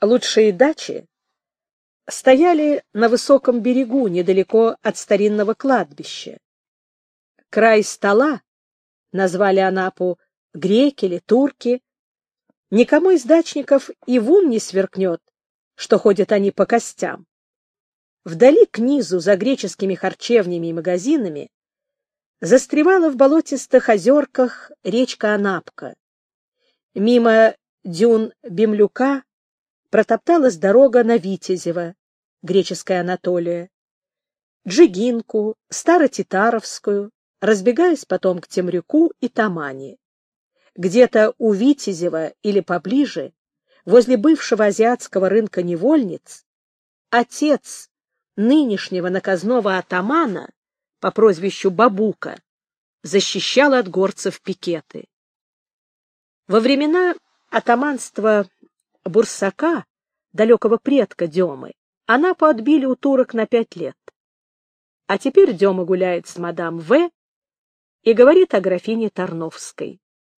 лучшие дачи стояли на высоком берегу, недалеко от старинного кладбища. Край стола назвали Анапу греки или турки. Никому из дачников и в ум не сверкнет, что ходят они по костям. Вдали к низу, за греческими харчевнями и магазинами, застревала в болотистых озерках речка Анапка. Мимо дюн Бемлюка протопталась дорога на Витязево, греческая Анатолия, Джигинку, Старотитаровскую, разбегаясь потом к Темрюку и Тамане. Где-то у Витязева или поближе, возле бывшего азиатского рынка невольниц, отец нынешнего наказного атамана по прозвищу Бабука защищал от горцев пикеты. Во времена атаманства Бурсака, далекого предка Демы, Анапу отбили у турок на 5 лет. А теперь Дема гуляет с мадам В. и говорит о графине Тарновской.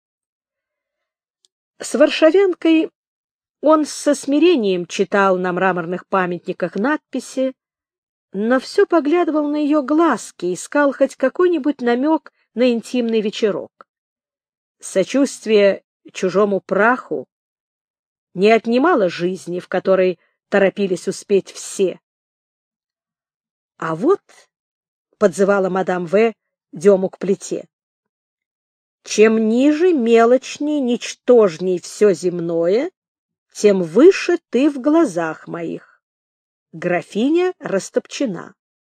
С варшавянкой он со смирением читал на мраморных памятниках надписи, но все поглядывал на ее глазки, искал хоть какой-нибудь намек на интимный вечерок. Сочувствие чужому праху не отнимало жизни, в которой торопились успеть все. А вот, — подзывала мадам В. Дему к плите, — чем ниже, мелочней, ничтожней все земное, тем выше ты в глазах моих. Графиня растопчена.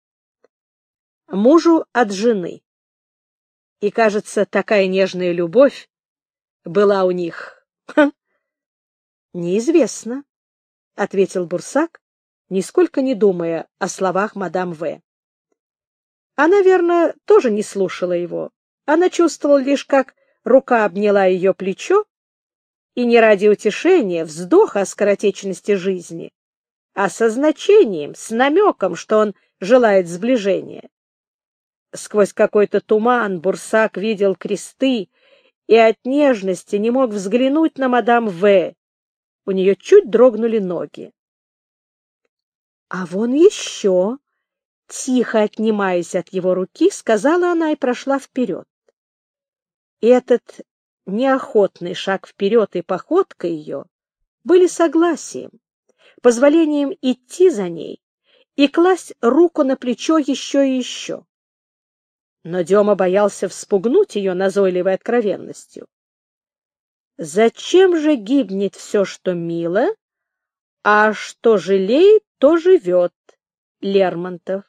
Мужу от жены. И, кажется, такая нежная любовь была у них. Неизвестно, — ответил Бурсак, нисколько не думая о словах мадам В. Она, верно, тоже не слушала его. Она чувствовала лишь, как рука обняла ее плечо, и не ради утешения, вздоха о скоротечности жизни, а со значением, с намеком, что он желает сближения. Сквозь какой-то туман Бурсак видел кресты и от нежности не мог взглянуть на мадам В. У нее чуть дрогнули ноги. А вон еще, тихо отнимаясь от его руки, сказала она и прошла вперед. И этот неохотный шаг вперед и походка ее были согласием, позволением идти за ней и класть руку на плечо еще и еще. Но Дема боялся вспугнуть ее назойливой откровенностью. Зачем же гибнет все, что мило, а что жалеет, то живет? Лермонтов.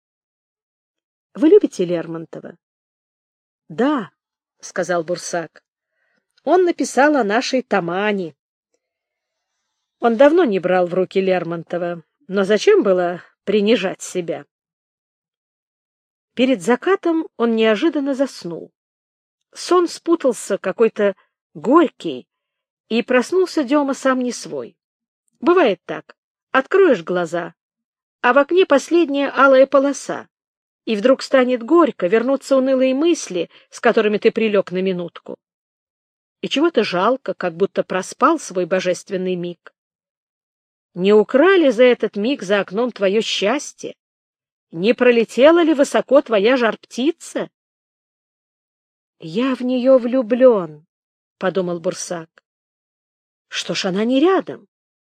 Вы любите Лермонтова? — Да, — сказал Бурсак. Он написал о нашей Тамане. Он давно не брал в руки Лермонтова, но зачем было принижать себя? Перед закатом он неожиданно заснул. Сон спутался какой-то горький, и проснулся Дема сам не свой. Бывает так. Откроешь глаза, а в окне последняя алая полоса, и вдруг станет горько, вернутся унылые мысли, с которыми ты прилег на минутку. И чего-то жалко, как будто проспал свой божественный миг. Не украли за этот миг за окном твое счастье? Не пролетела ли высоко твоя жар-птица? — Я в нее влюблен, — подумал Бурсак. — Что ж она не рядом?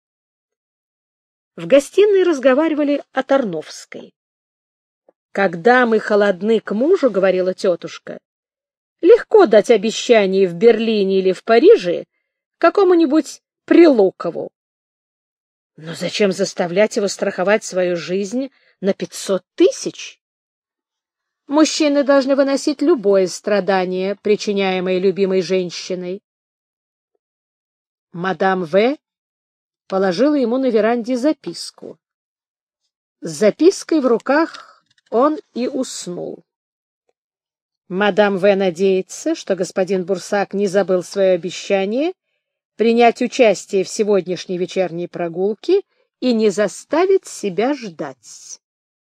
В гостиной разговаривали о Тарновской. — Когда мы холодны к мужу, — говорила тетушка, — легко дать обещание в Берлине или в Париже какому-нибудь Прилукову. Но зачем заставлять его страховать свою жизнь на 500 000? Мужчины должны выносить любое страдание, причиняемое любимой женщиной. Мадам В. положила ему на веранде записку. С запиской в руках он и уснул. Мадам В. надеется, что господин Бурсак не забыл свое обещание принять участие в сегодняшней вечерней прогулке и не заставит себя ждать.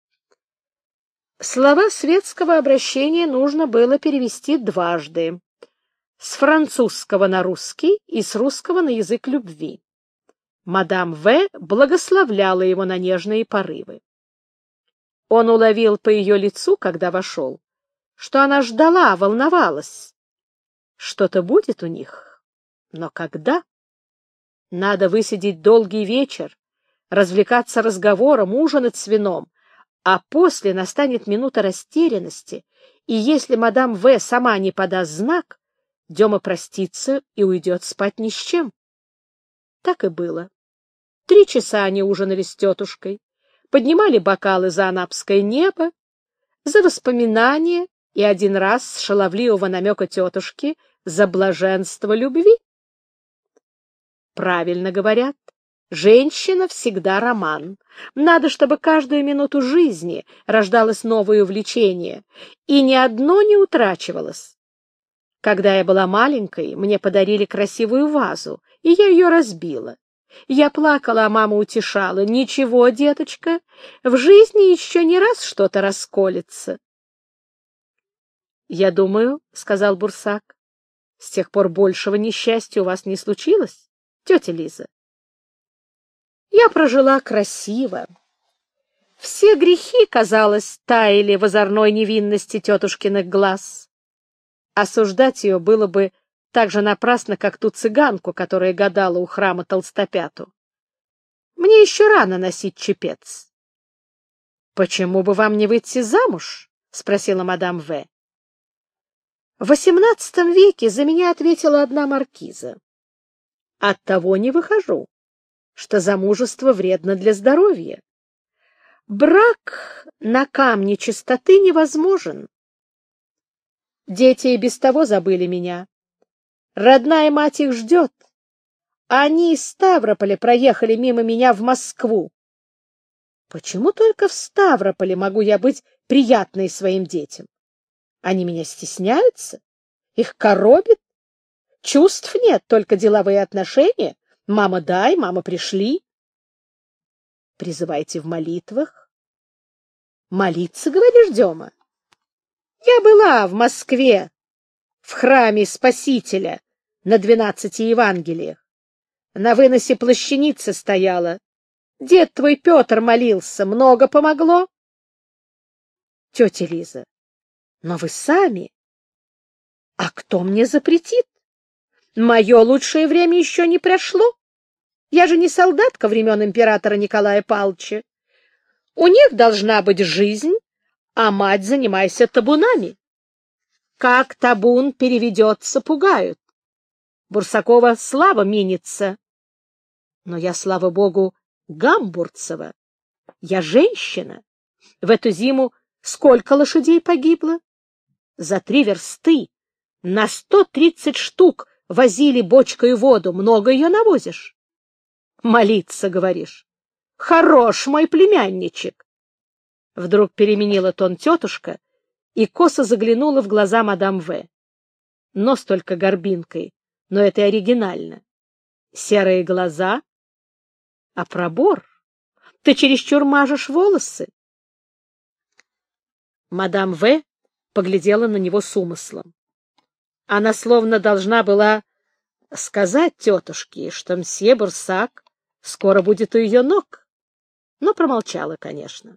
Слова светского обращения нужно было перевести дважды, с французского на русский и с русского на язык любви. Мадам В. благословляла его на нежные порывы. Он уловил по ее лицу, когда вошел, что она ждала, волновалась. Что-то будет у них, но когда? Надо высидеть долгий вечер, развлекаться разговором, ужинать с вином, а после настанет минута растерянности, и если мадам В. сама не подаст знак, Дема простится и уйдет спать ни с чем. Так и было. 3 часа они ужинали с тетушкой, поднимали бокалы за анапское небо, за воспоминания и один раз с шаловливого намека тетушки за блаженство любви. Правильно говорят, женщина всегда роман. Надо, чтобы каждую минуту жизни рождалось новое увлечение, и ни одно не утрачивалось. Когда я была маленькой, мне подарили красивую вазу, и я ее разбила. Я плакала, а мама утешала: «Ничего, деточка, в жизни еще не раз что-то расколется». «Я думаю, — сказал Бурсак, — с тех пор большего несчастья у вас не случилось, тетя Лиза?» Я прожила красиво. Все грехи, казалось, таяли в озорной невинности тетушкиных глаз. Осуждать ее было бы так же напрасно, как ту цыганку, которая гадала у храма Толстопяту. Мне еще рано носить чепец. — Почему бы вам не выйти замуж? — спросила мадам В. В XVIII веке за меня ответила одна маркиза. — Оттого не выхожу, что замужество вредно для здоровья. Брак на камне чистоты невозможен. Дети и без того забыли меня. Родная мать их ждет. Они из Ставрополя проехали мимо меня в Москву. Почему только в Ставрополе могу я быть приятной своим детям? Они меня стесняются? Их коробит? Чувств нет, только деловые отношения. Мама дай, мама пришли. Призывайте в молитвах. Молиться, говоришь, Дема? Я была в Москве, в храме Спасителя, на 12 Евангелиях. На выносе плащаница стояла. Дед твой Петр молился, много помогло. Тетя Лиза, но вы сами. А кто мне запретит? Мое лучшее время еще не прошло. Я же не солдатка времен императора Николая Павловича. У них должна быть жизнь, а мать, занимайся табунами. Как табун переведется, пугают. Бурсакова слава минится. Но я, слава богу, Гамбурцева. Я женщина. В эту зиму сколько лошадей погибло? За 3 версты на 130 штук возили бочкой воду. Много ее навозишь? Молиться, говоришь? Хорош мой племянничек. Вдруг переменила тон тетушка и косо заглянула в глаза мадам В. Нос только горбинкой, но это оригинально. Серые глаза, а пробор. Ты чересчур мажешь волосы. Мадам В. поглядела на него с умыслом. Она словно должна была сказать тетушке, что мсье Бурсак скоро будет у ее ног, но промолчала, конечно.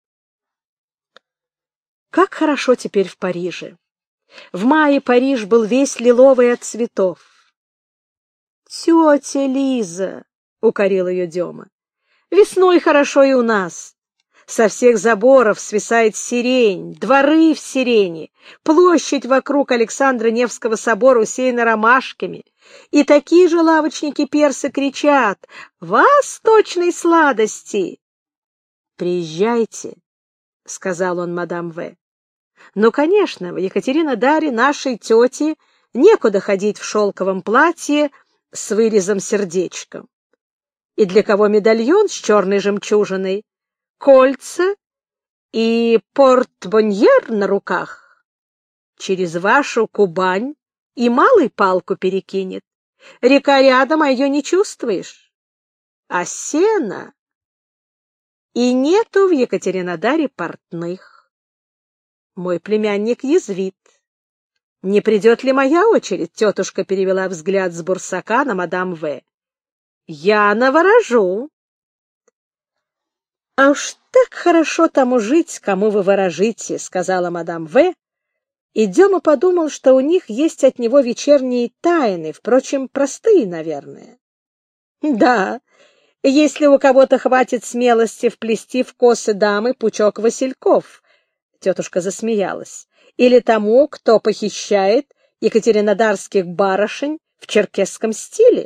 Как хорошо теперь в Париже. В мае Париж был весь лиловый от цветов. — Тетя Лиза, — укорил ее Дема, — весной хорошо и у нас. Со всех заборов свисает сирень, дворы в сирени, площадь вокруг Александра Невского собора усеяна ромашками, и такие же лавочники-персы кричат: «Восточной сладости!» «Приезжайте», — сказал он мадам В. «Ну, конечно, в Екатеринодаре нашей тете некуда ходить в шелковом платье с вырезом-сердечком. И для кого медальон с черной жемчужиной, кольца и портбоньер на руках? Через вашу Кубань и малый палку перекинет. Река рядом, а ее не чувствуешь. А сена... И нету в Екатеринодаре портных. Мой племянник язвит. Не придет ли моя очередь? Тетушка перевела взгляд с Бурсака на мадам В. Я наворожу. — А уж так хорошо тому жить, кому вы ворожите, — сказала мадам В. И Дема подумал, что у них есть от него вечерние тайны, впрочем, простые, наверное. — Да, если у кого-то хватит смелости вплести в косы дамы пучок васильков, — тетушка засмеялась, — или тому, кто похищает екатеринодарских барышень в черкесском стиле.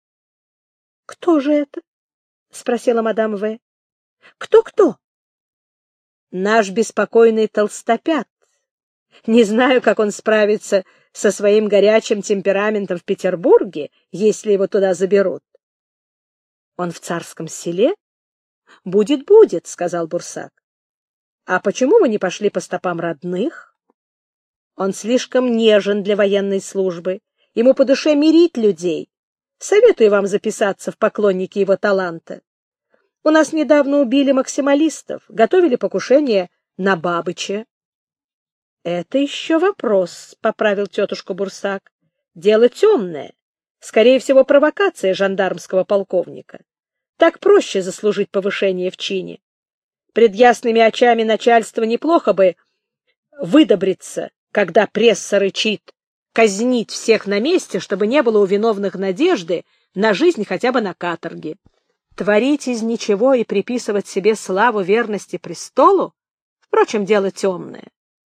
— Кто же это? — спросила мадам В. — Кто-кто? — Наш беспокойный толстопят. Не знаю, как он справится со своим горячим темпераментом в Петербурге, если его туда заберут. — Он в Царском селе? — Будет, — сказал Бурсак. — А почему вы не пошли по стопам родных? Он слишком нежен для военной службы. Ему по душе мирить людей. Советую вам записаться в поклонники его таланта. У нас недавно убили максималистов, готовили покушение на Бабыча. — Это еще вопрос, — поправил тетушку Бурсак. — Дело темное. Скорее всего, провокация жандармского полковника. Так проще заслужить повышение в чине. Пред ясными очами начальства неплохо бы выдобриться, когда пресса рычит, казнить всех на месте, чтобы не было у виновных надежды на жизнь хотя бы на каторге. Творить из ничего и приписывать себе славу верности престолу, впрочем, дело темное.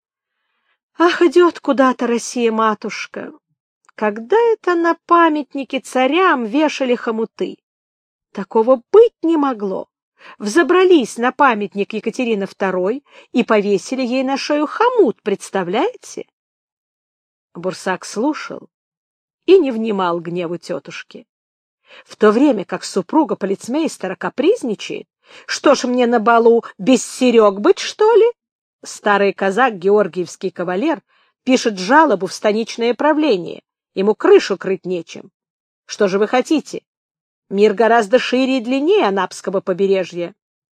Ах, идет куда-то Россия-матушка! Когда это на памятнике царям вешали хомуты? Такого быть не могло. Взобрались на памятник Екатерины II и повесили ей на шею хомут, представляете? Бурсак слушал и не внимал гневу тетушки. В то время как супруга полицмейстера капризничает, что ж мне на балу без серег быть, что ли? Старый казак, георгиевский кавалер, пишет жалобу в станичное правление. Ему крышу крыть нечем. Что же вы хотите? Мир гораздо шире и длиннее Анапского побережья.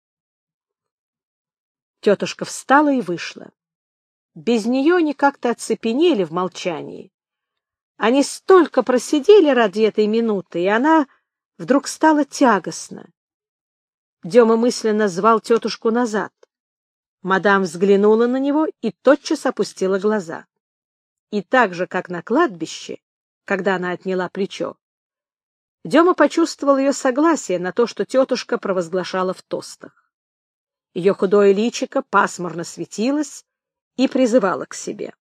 Тетушка встала и вышла. Без нее они как-то оцепенели в молчании. Они столько просидели ради этой минуты, и она вдруг стала тягостна. Дема мысленно звал тетушку назад. Мадам взглянула на него и тотчас опустила глаза. И так же, как на кладбище, когда она отняла плечо, Дема почувствовал ее согласие на то, что тетушка провозглашала в тостах. Ее худое личико пасмурно светилось и призывало к себе.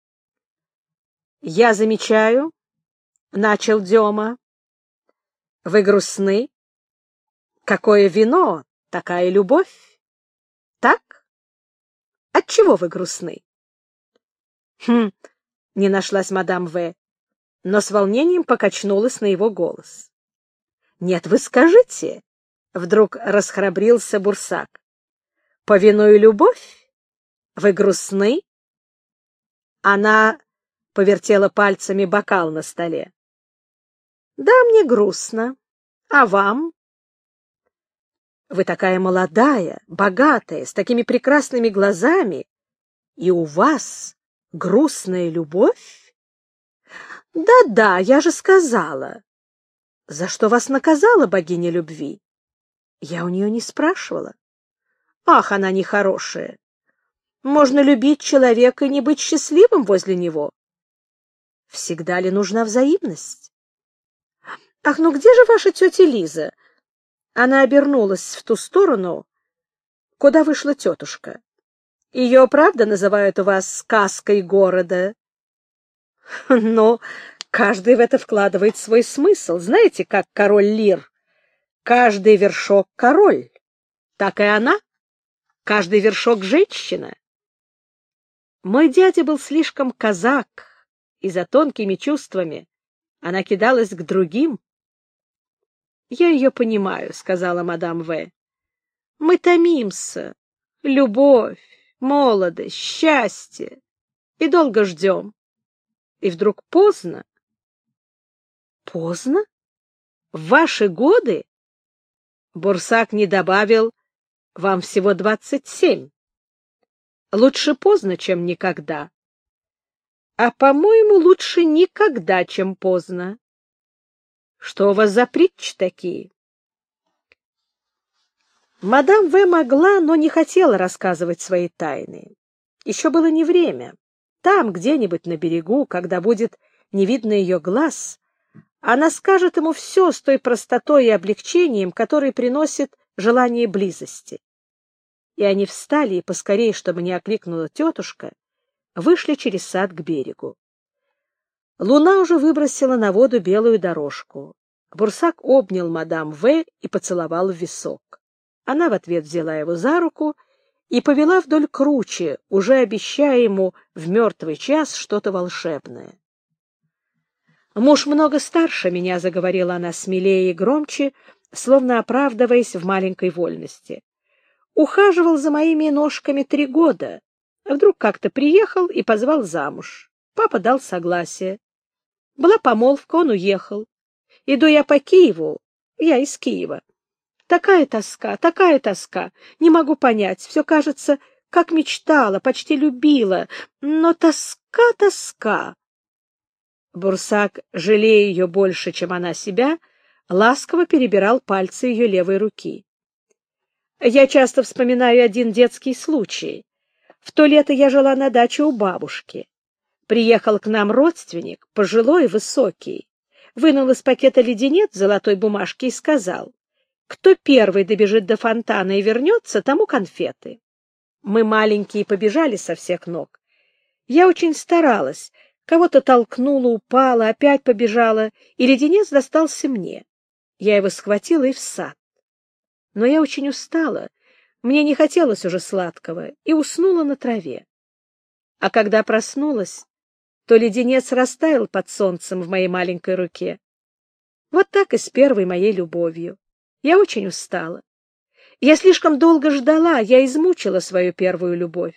— Я замечаю, — начал Дема, — вы грустны. Какое вино, такая любовь. Так? Отчего вы грустны? — Хм, — не нашлась мадам В., но с волнением покачнулась на его голос. — Нет, вы скажите, — вдруг расхрабрился Бурсак, — повинуя любовь, вы грустны? Она повертела пальцами бокал на столе. — Да, мне грустно. А вам? — Вы такая молодая, богатая, с такими прекрасными глазами, и у вас грустная любовь? — Да-да, я же сказала. — За что вас наказала богиня любви? Я у нее не спрашивала. Ах, она нехорошая. Можно любить человека и не быть счастливым возле него. Всегда ли нужна взаимность? Ах, ну где же ваша тетя Лиза? Она обернулась в ту сторону, куда вышла тетушка. Ее, правда, называют у вас сказкой города? Но каждый в это вкладывает свой смысл. Знаете, как король Лир? Каждый вершок — король. Так и она. Каждый вершок — женщина. Мой дядя был слишком казак, и за тонкими чувствами она кидалась к другим. — Я ее понимаю, — сказала мадам В. — Мы томимся. Любовь, молодость, счастье. И долго ждем. И вдруг поздно. — Поздно? В ваши годы? Бурсак не добавил: вам всего 27. Лучше поздно, чем никогда. А, по-моему, лучше никогда, чем поздно. Что у вас за притчи такие? Мадам В. могла, но не хотела рассказывать свои тайны. Еще было не время. Там, где-нибудь на берегу, когда будет не видно ее глаз, она скажет ему все с той простотой и облегчением, которые приносит желание близости. И они встали, и поскорее, чтобы не окликнула тетушка, вышли через сад к берегу. Луна уже выбросила на воду белую дорожку. Бурсак обнял мадам В. и поцеловал в висок. Она в ответ взяла его за руку и повела вдоль кручи, уже обещая ему в мертвый час что-то волшебное. «Муж много старше меня», — заговорила она смелее и громче, словно оправдываясь в маленькой вольности. «Ухаживал за моими ножками 3 года. Вдруг как-то приехал и позвал замуж. Папа дал согласие. Была помолвка, он уехал. Иду я по Киеву, я из Киева. Такая тоска, не могу понять, все кажется, как мечтала, почти любила, но тоска. Бурсак, жалея ее больше, чем она себя, ласково перебирал пальцы ее левой руки. Я часто вспоминаю один детский случай. В то лето я жила на даче у бабушки. Приехал к нам родственник, пожилой, высокий, вынул из пакета леденец в золотой бумажке и сказал: «Кто первый добежит до фонтана и вернется, тому конфеты». Мы маленькие побежали со всех ног. Я очень старалась, кого-то толкнула, упала, опять побежала, и леденец достался мне. Я его схватила и в сад. Но я очень устала, мне не хотелось уже сладкого, и уснула на траве. А когда проснулась, то леденец растаял под солнцем в моей маленькой руке. Вот так и с первой моей любовью. Я очень устала. Я слишком долго ждала, я измучила свою первую любовь.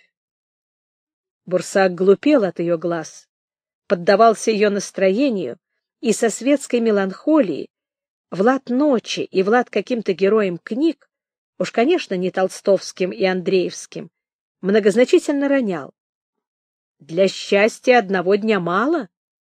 Бурсак глупел от ее глаз, поддавался ее настроению и со светской меланхолией, Влад ночи и Влад каким-то героем книг, уж, конечно, не толстовским и андреевским, многозначительно ронял. Для счастья одного дня мало?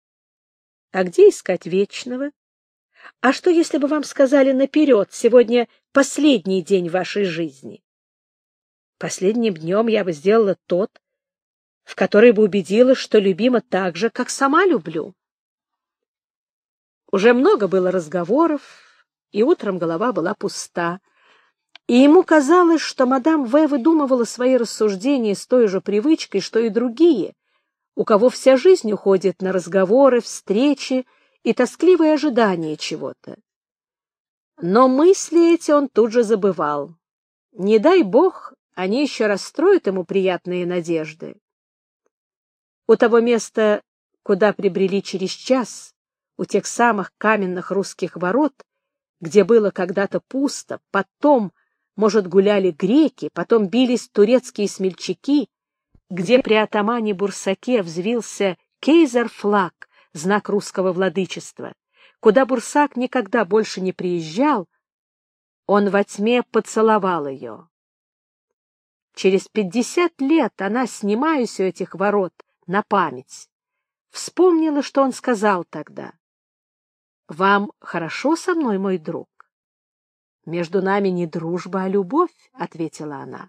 А где искать вечного? А что, если бы вам сказали наперед, сегодня последний день вашей жизни? Последним днем я бы сделала тот, в который бы убедилась, что любима так же, как сама люблю. Уже много было разговоров, и утром голова была пуста, и ему казалось, что мадам В. выдумывала свои рассуждения с той же привычкой, что и другие, у кого вся жизнь уходит на разговоры, встречи и тоскливое ожидание чего-то. Но мысли эти он тут же забывал. Не дай бог, они еще расстроят ему приятные надежды. У того места, куда прибрели через час, у тех самых каменных русских ворот, где было когда-то пусто, потом, может, гуляли греки, потом бились турецкие смельчаки, где при атамане Бурсаке взвился кейзер-флаг, знак русского владычества, куда Бурсак никогда больше не приезжал, он во тьме поцеловал ее. Через 50 лет она, снимаясь у этих ворот на память, вспомнила, что он сказал тогда: «Вам хорошо со мной, мой друг?» «Между нами не дружба, а любовь», — ответила она.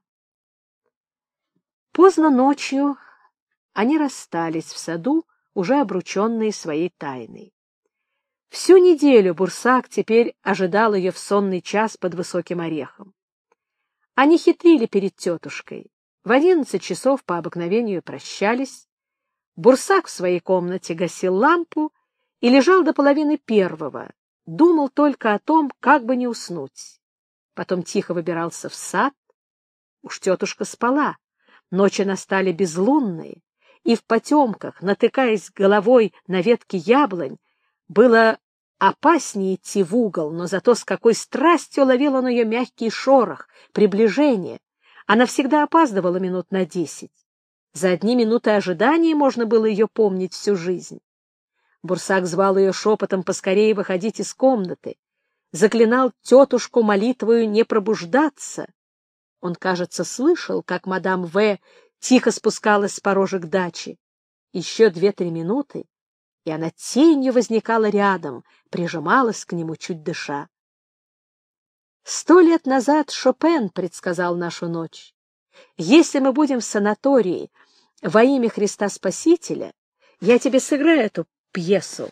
Поздно ночью они расстались в саду, уже обрученные своей тайной. Всю неделю Бурсак теперь ожидал ее в сонный час под высоким орехом. Они хитрили перед тетушкой. В 11 часов по обыкновению прощались. Бурсак в своей комнате гасил лампу и лежал до 12:30, думал только о том, как бы не уснуть. Потом тихо выбирался в сад. Уж тетушка спала. Ночи настали безлунные, и в потемках, натыкаясь головой на ветки яблонь, было опаснее идти в угол, но зато с какой страстью ловил он ее мягкий шорох, приближение. Она всегда опаздывала минут на 10. За одни минуты ожидания можно было ее помнить всю жизнь. Бурсак звал ее шепотом поскорее выходить из комнаты, заклинал тетушку молитвою не пробуждаться. Он, кажется, слышал, как мадам В. тихо спускалась с порожек дачи. Еще 2-3 минуты, и она тенью возникала рядом, прижималась к нему, чуть дыша. 100 лет назад Шопен предсказал нашу ночь. Если мы будем в санатории во имя Христа Спасителя, я тебе сыграю эту пьесу.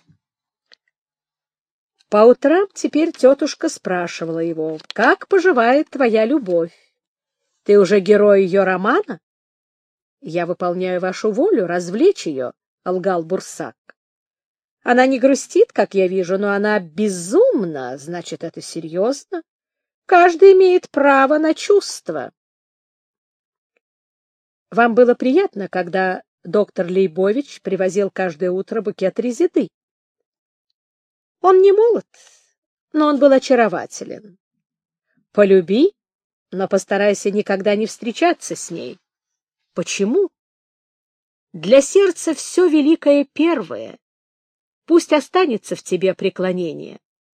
По утрам теперь тетушка спрашивала его: «Как поживает твоя любовь? Ты уже герой ее романа?» «Я выполняю вашу волю, развлечь ее», — лгал Бурсак. «Она не грустит, как я вижу, но она безумна, значит, это серьезно. Каждый имеет право на чувства». Вам было приятно, когда доктор Лейбович привозил каждое утро букет резиды? Он не молод, но он был очарователен. Полюби, но постарайся никогда не встречаться с ней. Почему? Для сердца все великое первое. Пусть останется в тебе преклонение.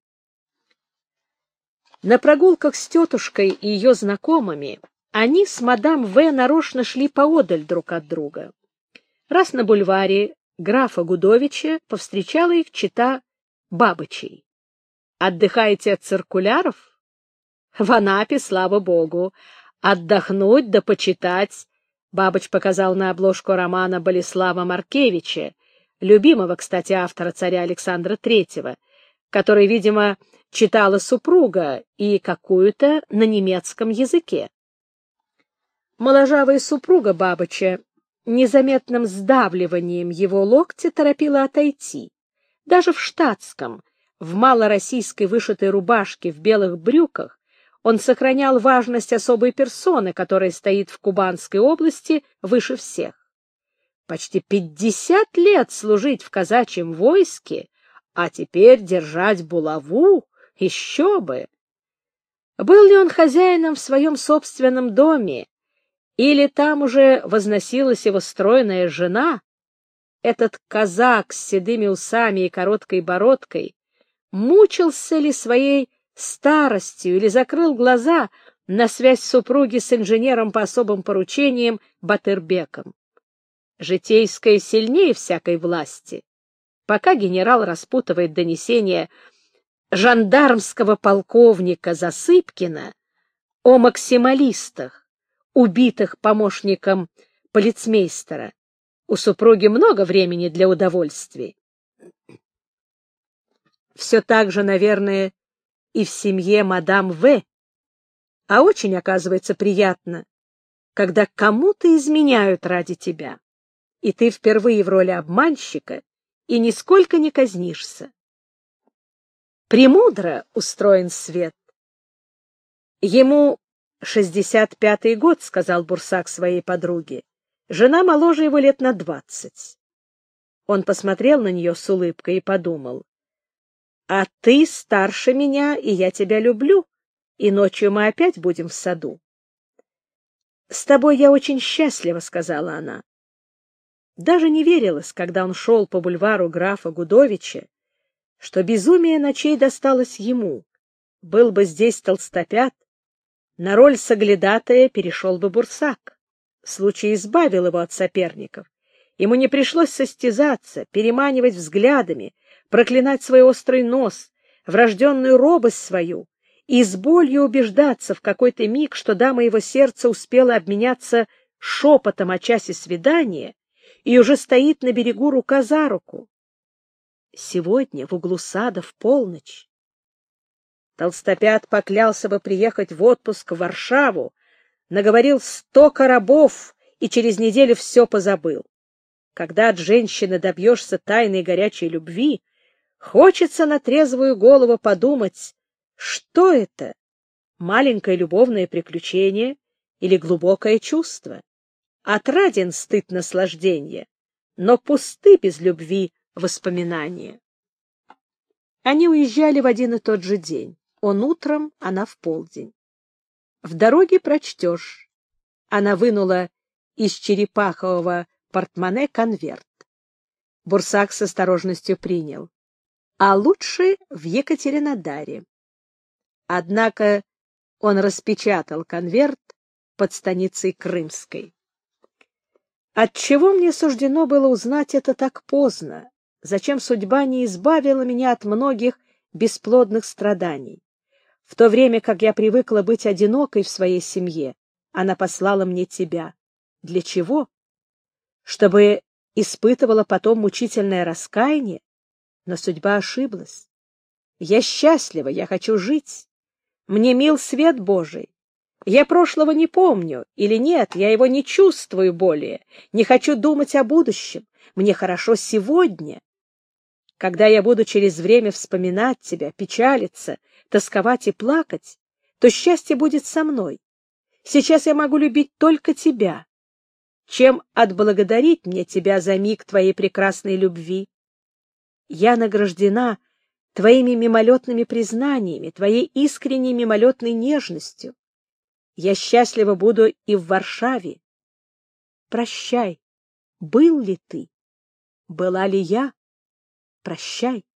На прогулках с тетушкой и ее знакомыми они с мадам В. нарочно шли поодаль друг от друга. Раз на бульваре графа Гудовича повстречала их чета Бабычей. «Отдыхаете от циркуляров?» «В Анапе, слава богу. Отдохнуть да почитать». Бабыч показал на обложку романа Болеслава Маркевича, любимого, кстати, автора царя Александра III, который, видимо, читала супруга и какую-то на немецком языке. Моложавая супруга Бабыча незаметным сдавливанием его локтя торопила отойти. Даже в штатском, в малороссийской вышитой рубашке, в белых брюках он сохранял важность особой персоны, которая стоит в Кубанской области выше всех. Почти 50 лет служить в казачьем войске, а теперь держать булаву — еще бы! Был ли он хозяином в своем собственном доме, или там уже возносилась его стройная жена? Этот казак с седыми усами и короткой бородкой мучился ли своей старостью или закрыл глаза на связь супруги с инженером по особым поручениям Батырбеком? Житейское сильнее всякой власти. Пока генерал распутывает донесение жандармского полковника Засыпкина о максималистах, убитых помощником полицмейстера, у супруги много времени для удовольствий. Все так же, наверное, и в семье мадам В. А очень, оказывается, приятно, когда кому-то изменяют ради тебя, и ты впервые в роли обманщика и нисколько не казнишься. Премудро устроен свет. Ему 65-й год, — сказал Бурсак своей подруге. Жена моложе его лет на 20. Он посмотрел на нее с улыбкой и подумал: «А ты старше меня, и я тебя люблю, и ночью мы опять будем в саду». «С тобой я очень счастлива», — сказала она. Даже не верилось, когда он шел по бульвару графа Гудовича, что безумие ночей досталось ему. Был бы здесь Толстопят, на роль соглядатая перешел бы Бурсак. Случай избавил его от соперников. Ему не пришлось состязаться, переманивать взглядами, проклинать свой острый нос, врожденную робость свою, и с болью убеждаться в какой-то миг, что дама его сердца успела обменяться шепотом о часе свидания и уже стоит на берегу рука за руку. Сегодня в углу сада в полночь. Толстопят поклялся бы приехать в отпуск в Варшаву, наговорил 100 коробов и через неделю все позабыл. Когда от женщины добьешься тайной горячей любви, хочется на трезвую голову подумать, что это — маленькое любовное приключение или глубокое чувство. Отраден стыд наслаждения, но пусты без любви воспоминания. Они уезжали в один и тот же день. Он утром, она в полдень. В дороге прочтешь. Она вынула из черепахового портмоне конверт. Бурсак с осторожностью принял. А лучше в Екатеринодаре. Однако он распечатал конверт под станицей Крымской. Отчего мне суждено было узнать это так поздно? зачем судьба не избавила меня от многих бесплодных страданий. В то время, как я привыкла быть одинокой в своей семье, она послала мне тебя. Для чего? Чтобы испытывала потом мучительное раскаяние? Но судьба ошиблась. Я счастлива, я хочу жить. Мне мил свет Божий. Я прошлого не помню, или нет, я его не чувствую более, не хочу думать о будущем. Мне хорошо сегодня. Когда я буду через время вспоминать тебя, печалиться, тосковать и плакать, то счастье будет со мной. Сейчас я могу любить только тебя. Чем отблагодарить мне тебя за миг твоей прекрасной любви? Я награждена твоими мимолетными признаниями, твоей искренней мимолетной нежностью. Я счастлива буду и в Варшаве. Прощай, был ли ты? Была ли я? Прощай.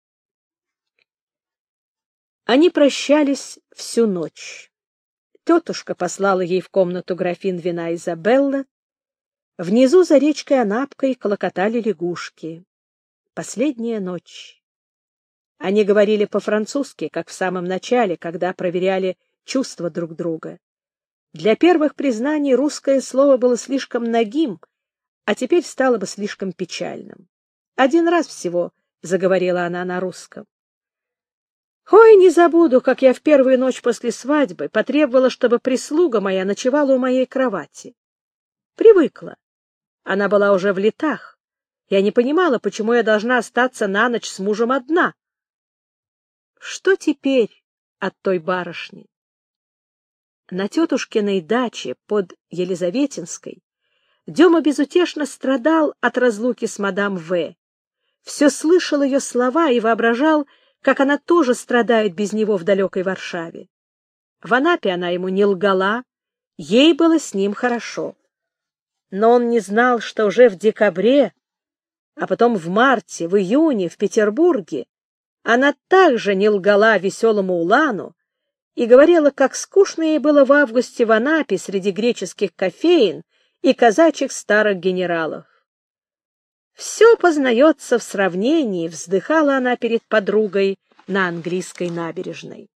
Они прощались всю ночь. Тетушка послала ей в комнату графин вина Изабелла. Внизу за речкой Анапкой клокотали лягушки. Последняя ночь. Они говорили по-французски, как в самом начале, когда проверяли чувства друг друга. Для первых признаний русское слово было слишком нагим, а теперь стало бы слишком печальным. Один раз всего заговорила она на русском. «Ой, не забуду, как я в первую ночь после свадьбы потребовала, чтобы прислуга моя ночевала у моей кровати. Привыкла. Она была уже в летах. Я не понимала, почему я должна остаться на ночь с мужем одна. Что теперь от той барышни?» На тетушкиной даче под Елизаветинской Дема безутешно страдал от разлуки с мадам В. Все слышал ее слова и воображал, как она тоже страдает без него в далекой Варшаве. В Анапе она ему не лгала, ей было с ним хорошо. Но он не знал, что уже в декабре, а потом в марте, в июне в Петербурге она также не лгала веселому Улану и говорила, как скучно ей было в августе в Анапе среди греческих кофеен и казачьих старых генералов. «Все познается в сравнении», — вздыхала она перед подругой на английской набережной.